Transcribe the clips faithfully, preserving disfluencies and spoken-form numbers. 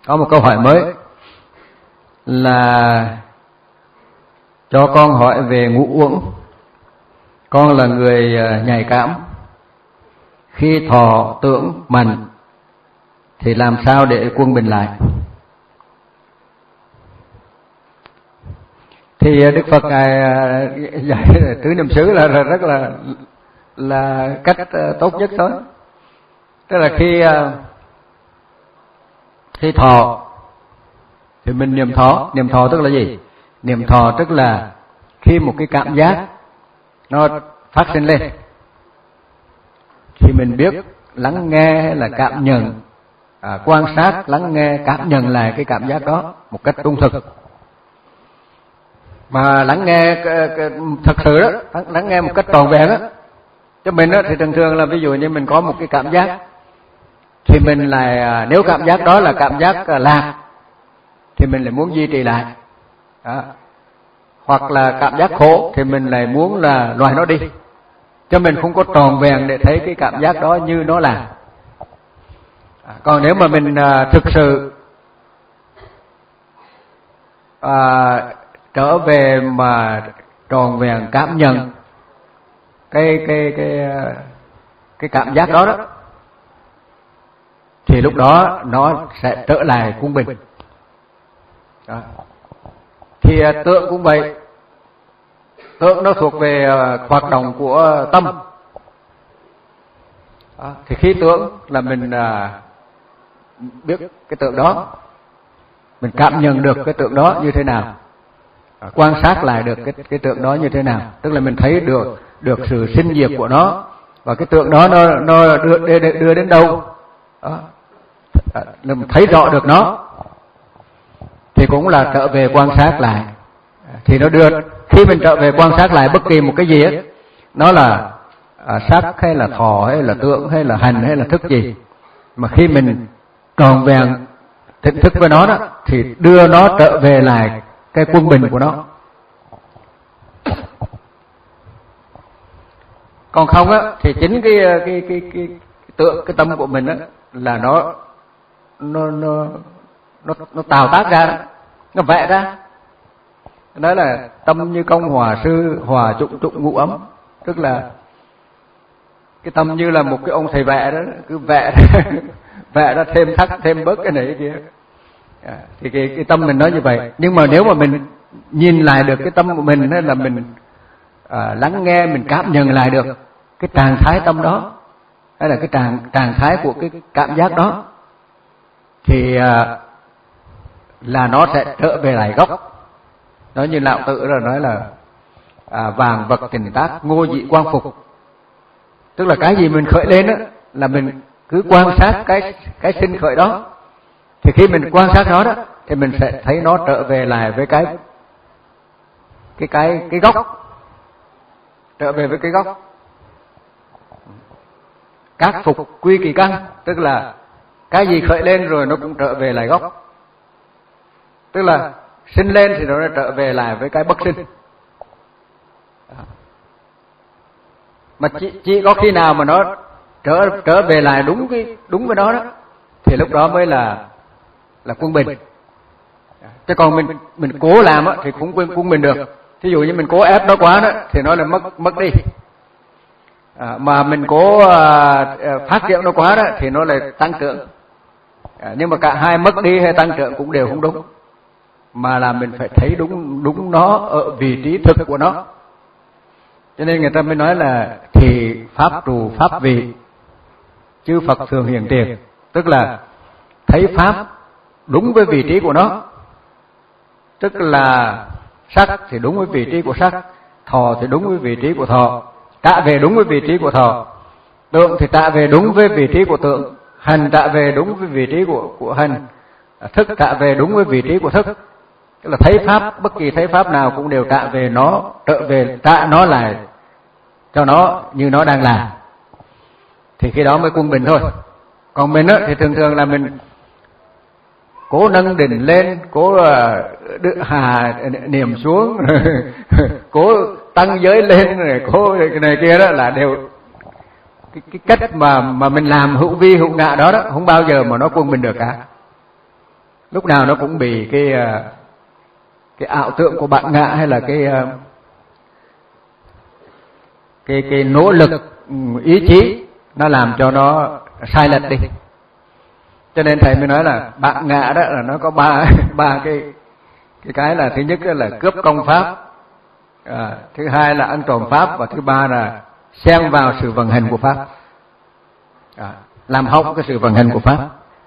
Có một câu hỏi mới là cho con hỏi về ngũ uẩn. Con là người nhạy cảm, khi thọ tưởng mạnh thì làm sao để quân bình lại? Thì Đức Phật ngài dạy tứ niệm xứ là rất là là cách tốt nhất thôi. Tức là khi khi thọ thì mình niệm thọ. Niệm thọ tức là gì? Niệm thọ tức là khi một cái cảm giác nó phát sinh lên thì mình biết lắng nghe hay là cảm nhận, à, quan sát, lắng nghe, cảm nhận lại cái cảm giác đó một cách trung thực. Mà lắng nghe thật sự đó, lắng nghe một cách trọn vẹn đó. Cho mình đó thì thường thường là ví dụ như mình có một cái cảm giác thì mình lại, nếu cảm giác đó là cảm giác lạc thì mình lại muốn duy trì lại. Đó. Hoặc là cảm giác khổ thì mình lại muốn là loại nó đi. Cho mình không có tròn vẹn để thấy cái cảm giác đó như nó là. À, còn nếu mà mình à, thực sự à, trở về mà tròn vẹn cảm nhận cái cái cái cái cảm giác đó đó, thì lúc đó nó sẽ trở lại quân bình. Đó. Thì tượng cũng vậy. Tượng nó thuộc về hoạt động của tâm. Đó. Thì khi tưởng là mình biết cái tượng đó, mình cảm nhận được cái tượng đó như thế nào, quan sát lại được cái cái tượng đó như thế nào, tức là mình thấy được được sự sinh diệt của nó và cái tượng đó nó nó đưa đưa, đưa đến đâu. Đó. Là mình thấy rõ được nó thì cũng là trở về quan sát lại. Thì nó đưa, khi mình trở về quan sát lại bất kỳ một cái gì ấy, nó là à, sắc hay là thọ hay là tượng hay là hành hay là thức gì, mà khi mình tròn vẹn tỉnh thức với nó đó thì đưa nó trở về lại cái quân bình của nó. Còn không á thì chính cái cái cái cái, cái tượng cái tâm của mình á là nó nó nó nó nó tạo tác ra, nó vẽ ra. Đó là tâm như công hòa sư, hòa trụng trụng ngũ ấm. Tức là cái tâm như là một cái ông thầy vẽ đó, cứ vẽ vẽ ra thêm thắt thêm bớt cái này cái kia. À, thì cái, cái tâm mình nói như vậy. Nhưng mà nếu mà mình nhìn lại được cái tâm của mình, hay là mình à, lắng nghe, mình cảm nhận lại được cái trạng thái tâm đó, hay là cái trạng trạng thái của cái cảm giác đó, thì à, là nó sẽ trở về lại gốc. Nói như Lão Tử rồi nói là à, vàng vật tình tác ngô dị quang phục. Tức là cái gì mình khởi lên á là mình cứ quan sát cái cái sinh khởi đó. Thì khi mình quan sát nó đó thì mình sẽ thấy nó trở về lại với cái cái cái cái gốc, trở về với cái gốc. Các phục quy kỳ căn, tức là cái gì khởi lên rồi nó cũng trở về lại gốc. Tức là sinh lên thì nó trở về lại với cái bất sinh. Mà chỉ, chỉ có khi nào mà nó trở trở về lại đúng cái đúng với nó đó thì lúc đó mới là là quân bình. Chứ còn mình mình cố làm á thì cũng quân quân bình được. Thí dụ như mình cố ép nó quá đó thì nó là mất mất đi. À, mà mình cố à, phát triển nó quá đó thì nó lại tăng trưởng. À, nhưng mà cả hai mất đi hay tăng trưởng cũng đều không đúng. Mà là mình phải thấy đúng đúng nó ở vị trí thực của nó. Cho nên người ta mới nói là thì pháp trù pháp vị, chư Phật thường hiện tiền. Tức là thấy pháp đúng với vị trí của nó. Tức là sắc thì đúng với vị trí của sắc, thọ thì đúng với vị trí của thọ, tạ về đúng với vị trí của thọ, tượng thì tạ về đúng với vị trí của tượng, hành tạ về đúng với vị trí của của hành, thức tạ về đúng với vị trí của thức. Tức là thấy pháp, bất kỳ thấy pháp nào cũng đều tạ về nó, trở về tạ nó lại cho nó như nó đang làm. Thì khi đó mới quân bình thôi. Còn mình á thì thường thường là mình cố nâng đỉnh lên, cố đưa hà niệm xuống, cố tăng giới lên, rồi cố cái này kia đó là đều cái, cái cách mà mà mình làm hữu vi hữu ngã đó đó không bao giờ mà nó quân bình được cả. lúc nào nó cũng bị cái cái ảo tưởng của bản ngã, hay là cái cái cái nỗ lực ý chí nó làm cho nó sai lệch đi. Cho nên thầy mới nói là bản ngã đó là nó có ba ba cái cái cái là thứ nhất là cướp công pháp, à, thứ hai là ăn trộm pháp, và thứ ba là xen vào sự vận hành của pháp, à, làm hỏng cái sự vận hành của pháp.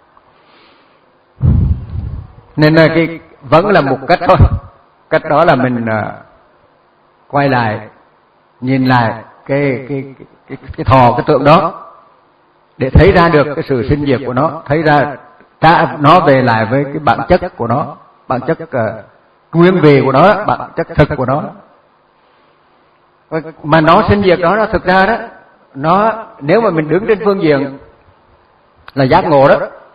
Nên là cái vẫn là một cách thôi, cách đó là mình uh, quay lại nhìn lại cái cái cái cái thọ cái tượng đó để thấy ra được cái sự sinh diệt của nó, thấy ra trả nó về lại với cái bản chất của nó, bản chất uh, nguyên về của nó, bản chất thực của nó. Mà nó sinh diệt đó, nó thực ra đó, nó nếu mà mình đứng trên phương diện là giác ngộ đó,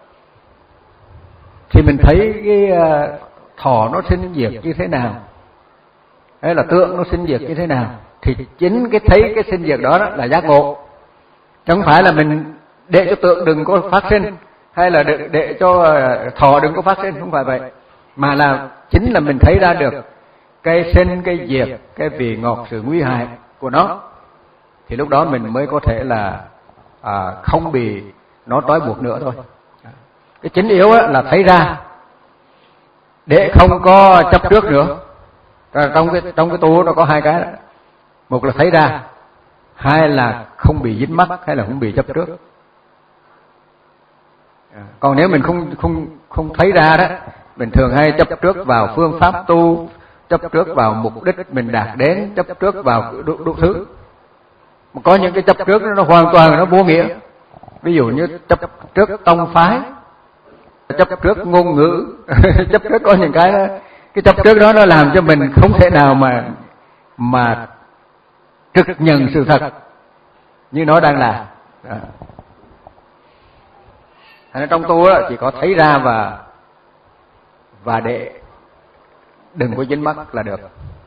thì mình thấy cái uh, thọ nó sinh diệt như thế nào, hay là tượng nó sinh diệt như thế nào, thì chính cái thấy cái sinh diệt đó, đó là giác ngộ. Chẳng phải là mình để cho tượng đừng có phát sinh, hay là để, để cho uh, thọ đừng có phát sinh, không phải vậy, mà là chính là mình thấy ra được cái sinh, cái diệt, cái vị ngọt, sự nguy hại của nó, thì lúc đó mình mới có thể là à, không bị nó trói buộc nữa thôi. Cái chính yếu là thấy ra để không có chấp trước nữa. Trong cái trong cái tu nó có hai cái đó. Một là thấy ra, hai là không bị dính mắc, hay là không bị chấp trước. Còn nếu mình không không không thấy ra đó, mình thường hay chấp trước vào phương pháp tu, chấp trước vào mục đích mình đạt đến, chấp trước vào đủ, đủ thứ. Mà có những cái chấp trước nó hoàn toàn nó vô nghĩa. Ví dụ như chấp trước tông phái, chấp trước ngôn ngữ, chấp trước có những cái đó, cái chấp trước đó nó làm cho mình không thể nào mà mà trực nhận sự thật như nó đang là. Thành trong tu đó, chỉ có thấy ra và và để đừng có dính mắc là được.